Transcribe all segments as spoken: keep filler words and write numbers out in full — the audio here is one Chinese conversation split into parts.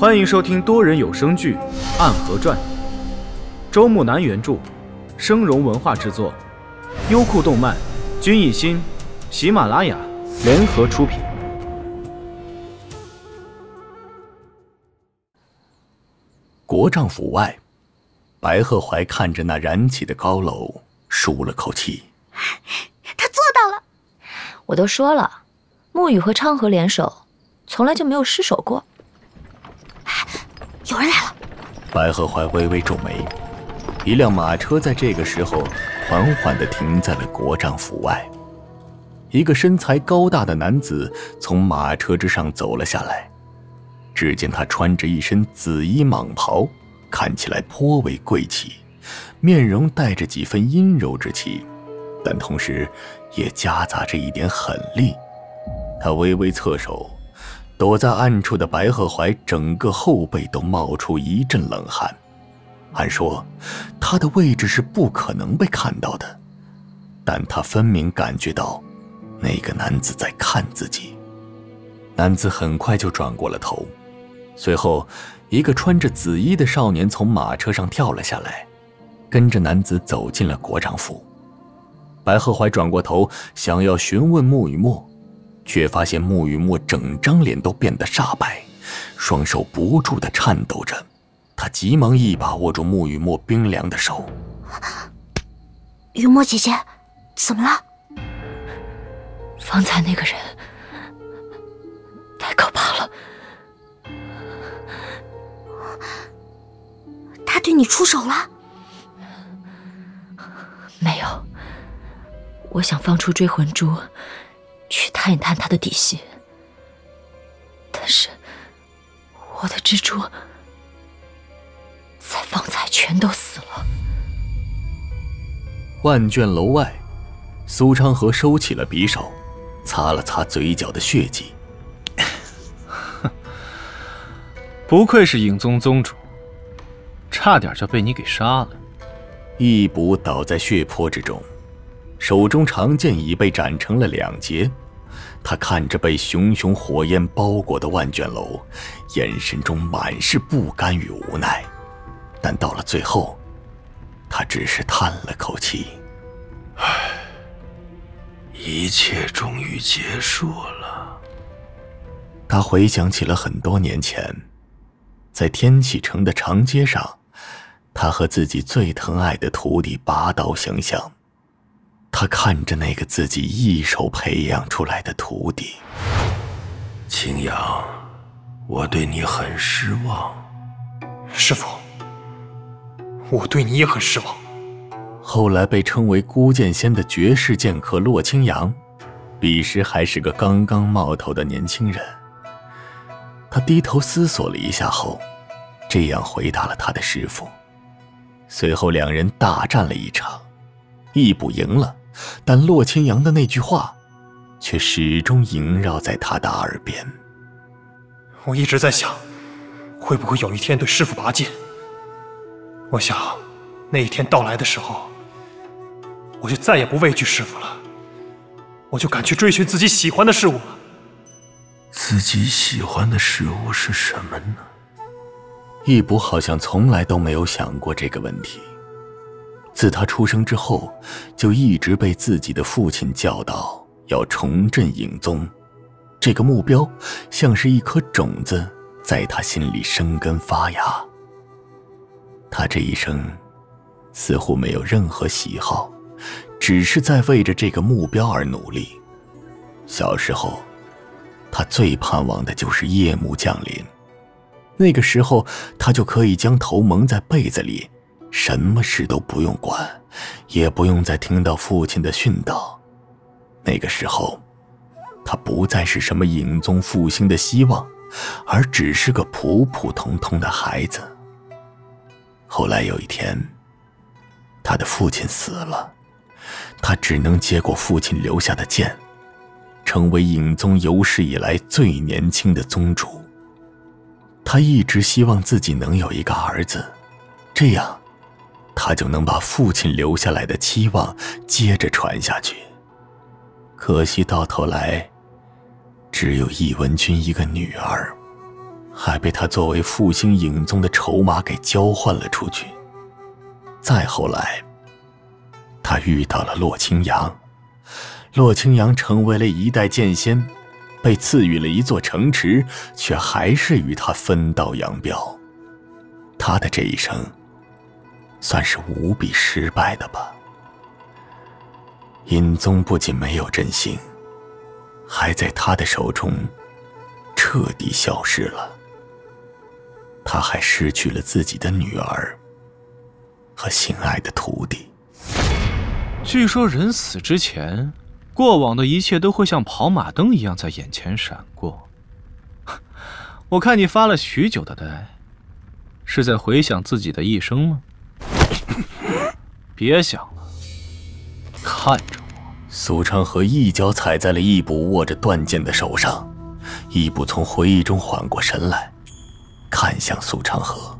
欢迎收听多人有声剧《暗河传》，周木南原著，生荣文化制作，优酷动漫、君艺心、喜马拉雅联合出品。 国丈府外，白鹤怀看着那燃起的高楼，舒了口气。 他做到了！ 我都说了，沐雨和昌河联手，从来就没有失手过。 有人来了！ 白鹤怀微微皱眉，一辆马车在这个时候缓缓地停在了国丈府外。一个身材高大的男子从马车之上走了下来，只见他穿着一身紫衣蟒袍，看起来颇为贵气，面容带着几分阴柔之气，但同时也夹杂着一点狠厉。他微微侧手，躲在暗处的白鹤怀整个后背都冒出一阵冷汗。按说他的位置是不可能被看到的，但他分明感觉到那个男子在看自己。男子很快就转过了头，随后一个穿着紫衣的少年从马车上跳了下来，跟着男子走进了国丈府。白鹤怀转过头想要询问沐雨墨，却发现沐雨墨整张脸都变得煞白，双手不住地颤抖着。他急忙一把握住沐雨墨冰凉的手。 雨墨姐姐，怎么了？ 方才那个人太可怕了。 他对你出手了？ 没有，我想放出追魂珠去探一探他的底细，但是我的蜘蛛在方才全都死了。 万卷楼外，苏昌河收起了匕首，擦了擦嘴角的血迹。 不愧是影宗宗主，差点就被你给杀了。 一捕倒在血泊之中，手中长剑已被斩成了两截。他看着被熊熊火焰包裹的万卷楼，眼神中满是不甘与无奈。但到了最后，他只是叹了口气。 唉，一切终于结束了。 他回想起了很多年前，在天启城的长街上，他和自己最疼爱的徒弟拔刀相向。他看着那个自己一手培养出来的徒弟。 青阳，我对你很失望。 师父，我对你也很失望。 后来被称为孤剑仙的绝世剑客洛青阳，彼时还是个刚刚冒头的年轻人。他低头思索了一下后，这样回答了他的师父。随后两人大战了一场，一捕赢了，但洛青阳的那句话却始终萦绕在他的耳边。 我一直在想，会不会有一天对师父拔剑。我想那一天到来的时候，我就再也不畏惧师父了，我就敢去追寻自己喜欢的事物了。 自己喜欢的事物是什么呢？ 一卜好像从来都没有想过这个问题。自他出生之后，就一直被自己的父亲教导要重振影宗，这个目标像是一颗种子在他心里生根发芽。他这一生似乎没有任何喜好，只是在为着这个目标而努力。小时候，他最盼望的就是夜幕降临，那个时候他就可以将头蒙在被子里，什么事都不用管，也不用再听到父亲的训导。那个时候，他不再是什么影宗复兴的希望，而只是个普普通通的孩子。后来有一天，他的父亲死了，他只能接过父亲留下的剑，成为影宗有史以来最年轻的宗主。他一直希望自己能有一个儿子，这样他就能把父亲留下来的期望接着传下去。可惜到头来只有易文君一个女儿， 还被他作为复兴影宗的筹码给交换了出去。再后来，他遇到了洛清扬，洛清扬成为了一代剑仙，被赐予了一座城池，却还是与他分道扬镳。他的这一生算是无比失败的吧。尹宗不仅没有振兴，还在他的手中彻底消失了。他还失去了自己的女儿和心爱的徒弟。 据说人死之前，过往的一切都会像跑马灯一样在眼前闪过。我看你发了许久的呆，是在回想自己的一生吗？别想了，看着我。 苏昌河一脚踩在了义捕握着断剑的手上，义捕从回忆中缓过神来，看向苏昌河。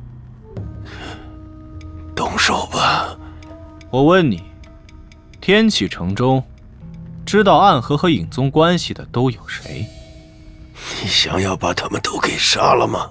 动手吧。 我问你，天启城中知道暗河和影宗关系的都有谁？ 你想要把他们都给杀了吗？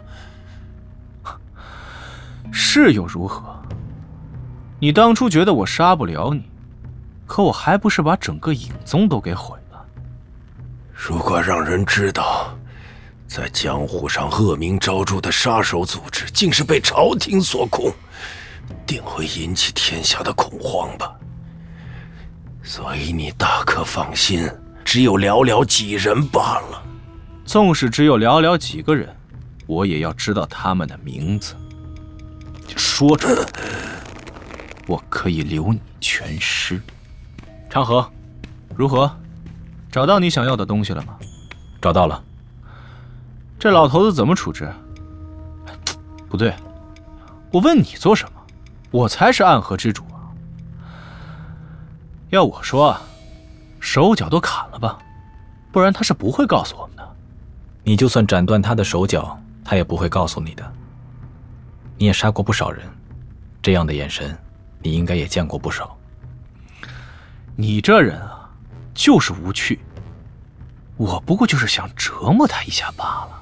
是又如何？你当初觉得我杀不了你，可我还不是把整个影宗都给毁了。 如果让人知道在江湖上恶名昭著的杀手组织竟是被朝廷所控，定会引起天下的恐慌吧。所以你大可放心，只有寥寥几人罢了。 纵使只有寥寥几个人，我也要知道他们的名字。说出来，我可以留你全尸。长河，如何？找到你想要的东西了吗？ 找到了。 这老头子怎么处置？不对，我问你做什么？我才是暗河之主啊！要我说啊，手脚都砍了吧，不然他是不会告诉我们的。 你就算斩断他的手脚，他也不会告诉你的。你也杀过不少人，这样的眼神，你应该也见过不少。 你这人啊，就是无趣。我不过就是想折磨他一下罢了。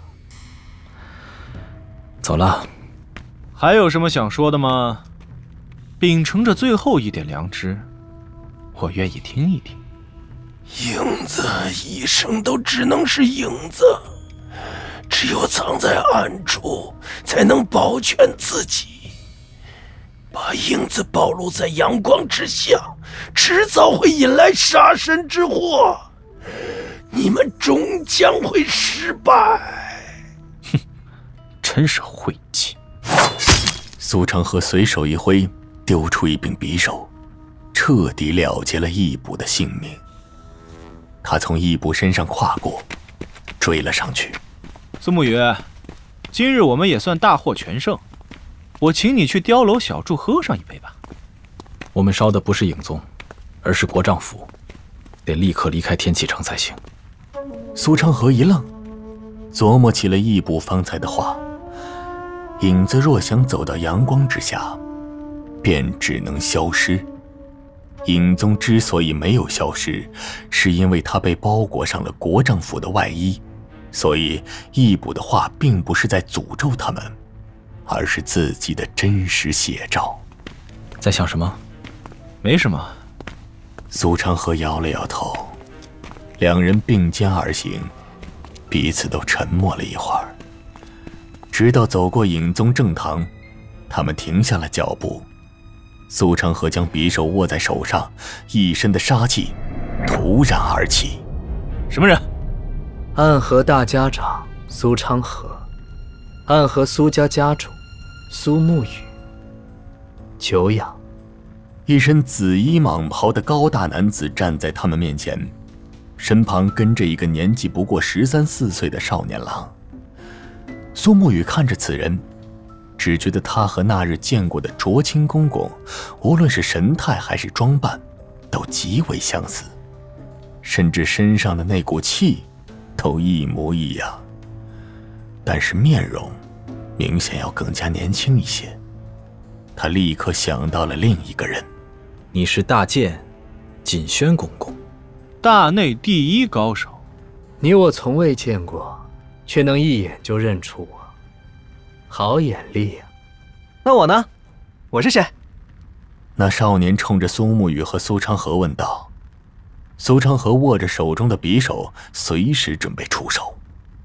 走了。 还有什么想说的吗？秉承着最后一点良知，我愿意听一听。 影子一生都只能是影子，只有藏在暗处，才能保全自己。把影子暴露在阳光之下，迟早会引来杀身之祸。你们终将会失败。 哼，真是晦气。 苏成河随手一挥，丢出一柄匕首，彻底了结了义捕的性命。他从义捕身上跨过，追了上去。 苏沐雨，今日我们也算大获全胜，我请你去碉楼小筑喝上一杯吧。 我们烧的不是影宗，而是国丈府，得立刻离开天启城才行。 苏成河一愣，琢磨起了义捕方才的话。影子若想走到阳光之下，便只能消失。影宗之所以没有消失，是因为他被包裹上了国丈府的外衣，所以义捕的话并不是在诅咒他们，而是自己的真实写照。 在想什么？ 没什么。 苏长河摇了摇头，两人并肩而行，彼此都沉默了一会儿。直到走过影宗正堂，他们停下了脚步。苏长河将匕首握在手上，一身的杀气突然而起。 什么人？ 暗河大家长苏昌河，暗河苏家家主苏沐雨，久仰。 一身紫衣蟒袍的高大男子站在他们面前，身旁跟着一个年纪不过十三四岁的少年郎。苏沐雨看着此人，只觉得他和那日见过的卓清公公，无论是神态还是装扮，都极为相似，甚至身上的那股气都一模一样。但是面容明显要更加年轻一些。他立刻想到了另一个人。 你是大剑锦轩公公， 大内第一高手。 你我从未见过，却能一眼就认出我。 好眼力呀！ 那我呢？我是谁？ 那少年冲着苏沐雨和苏昌河问道。苏昌河握着手中的匕首，随时准备出手。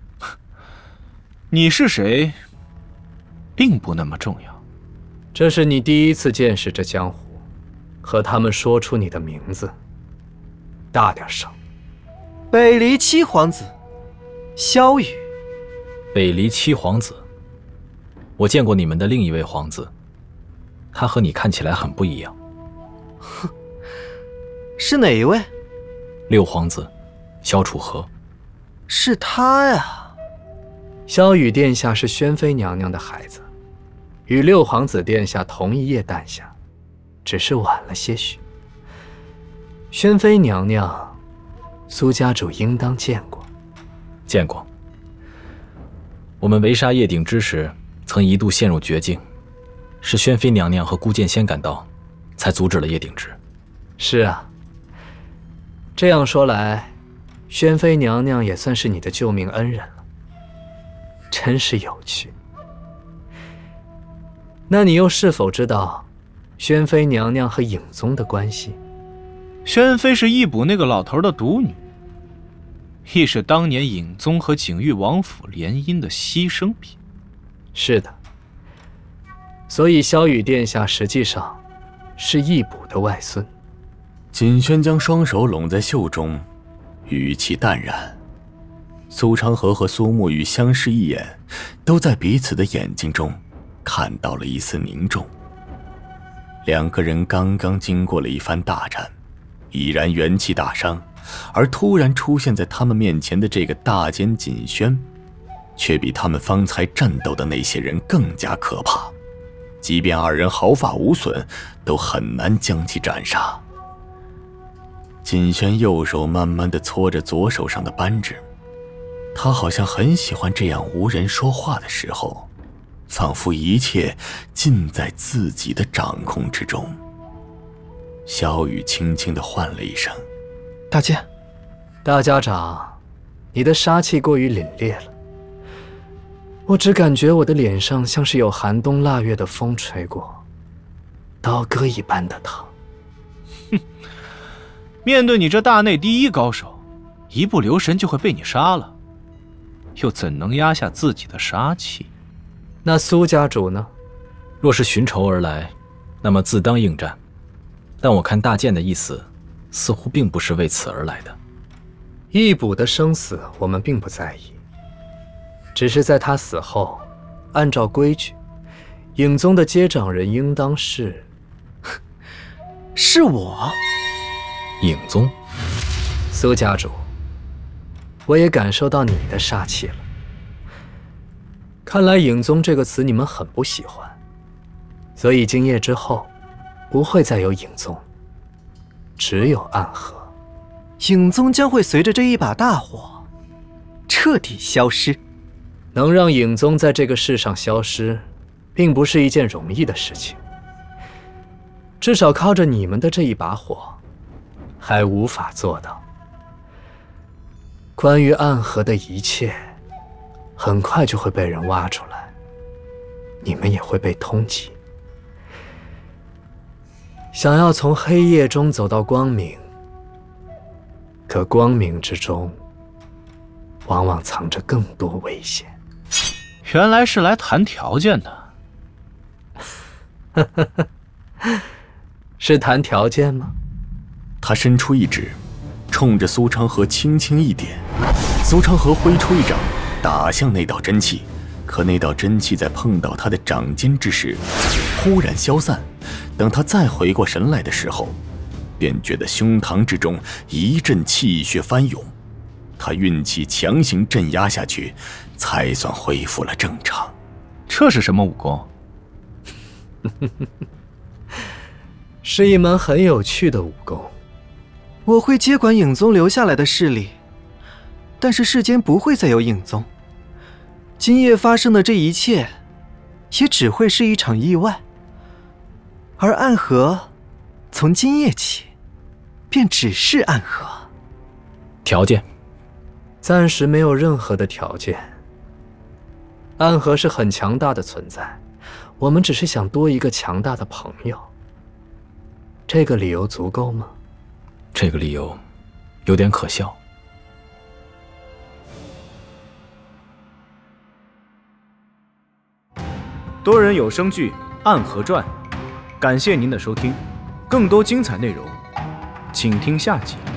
你是谁，并不那么重要。 这是你第一次见识这江湖，和他们说出你的名字，大点声。 北离七皇子，萧雨。 北离七皇子，我见过你们的另一位皇子，他和你看起来很不一样。 哼，是哪一位？ 六皇子，萧楚河。 是他呀。 萧雨殿下是宣妃娘娘的孩子，与六皇子殿下同一夜诞下，只是晚了些许。宣妃娘娘，苏家主应当见过。 见过。我们围杀叶鼎之时，曾一度陷入绝境，是宣妃娘娘和孤剑仙赶到，才阻止了叶鼎之。 是啊。这样说来，宣妃娘娘也算是你的救命恩人了，真是有趣。那你又是否知道宣妃娘娘和影宗的关系？ 宣妃是义捕那个老头的独女，亦是当年影宗和景玉王府联姻的牺牲品。 是的，所以萧雨殿下实际上是义捕的外孙。 锦轩将双手拢在袖中，语气淡然。苏昌河和苏沐雨相视一眼，都在彼此的眼睛中看到了一丝凝重。两个人刚刚经过了一番大战，已然元气大伤，而突然出现在他们面前的这个大奸锦轩，却比他们方才战斗的那些人更加可怕。即便二人毫发无损，都很难将其斩杀。锦轩右手慢慢地搓着左手上的扳指，他好像很喜欢这样无人说话的时候，仿佛一切尽在自己的掌控之中。萧雨轻轻地唤了一声：“ 大剑。” 大家长，你的杀气过于凛冽了，我只感觉我的脸上像是有寒冬腊月的风吹过，刀割一般的疼。 哼，面对你这大内第一高手，一不留神就会被你杀了，又怎能压下自己的杀气？ 那苏家主呢？ 若是寻仇而来，那么自当应战。但我看大剑的意思，似乎并不是为此而来的。 义捕的生死我们并不在意，只是在他死后，按照规矩，影宗的接掌人应当是…… 是我。 影宗。 苏家主，我也感受到你的杀气了。看来影宗这个词你们很不喜欢，所以今夜之后不会再有影宗，只有暗河。 影宗将会随着这一把大火彻底消失。 能让影宗在这个世上消失，并不是一件容易的事情。至少靠着你们的这一把火，还无法做到。关于暗河的一切，很快就会被人挖出来，你们也会被通缉。想要从黑夜中走到光明，可光明之中，往往藏着更多危险。 原来是来谈条件的。 是谈条件吗？ 他伸出一指，冲着苏昌河轻轻一点，苏昌河挥出一掌，打向那道真气。可那道真气在碰到他的掌尖之时，忽然消散。等他再回过神来的时候，便觉得胸膛之中一阵气血翻涌。他运气强行镇压下去，才算恢复了正常。 这是什么武功？ 是一门很有趣的武功。 我会接管影宗留下来的势力，但是世间不会再有影宗。今夜发生的这一切，也只会是一场意外。而暗河，从今夜起，便只是暗河。 条件？ 暂时没有任何的条件。 暗河是很强大的存在，我们只是想多一个强大的朋友。这个理由足够吗？ 这个理由有点可笑。 多人有声剧《暗河传》，感谢您的收听，更多精彩内容，请听下集。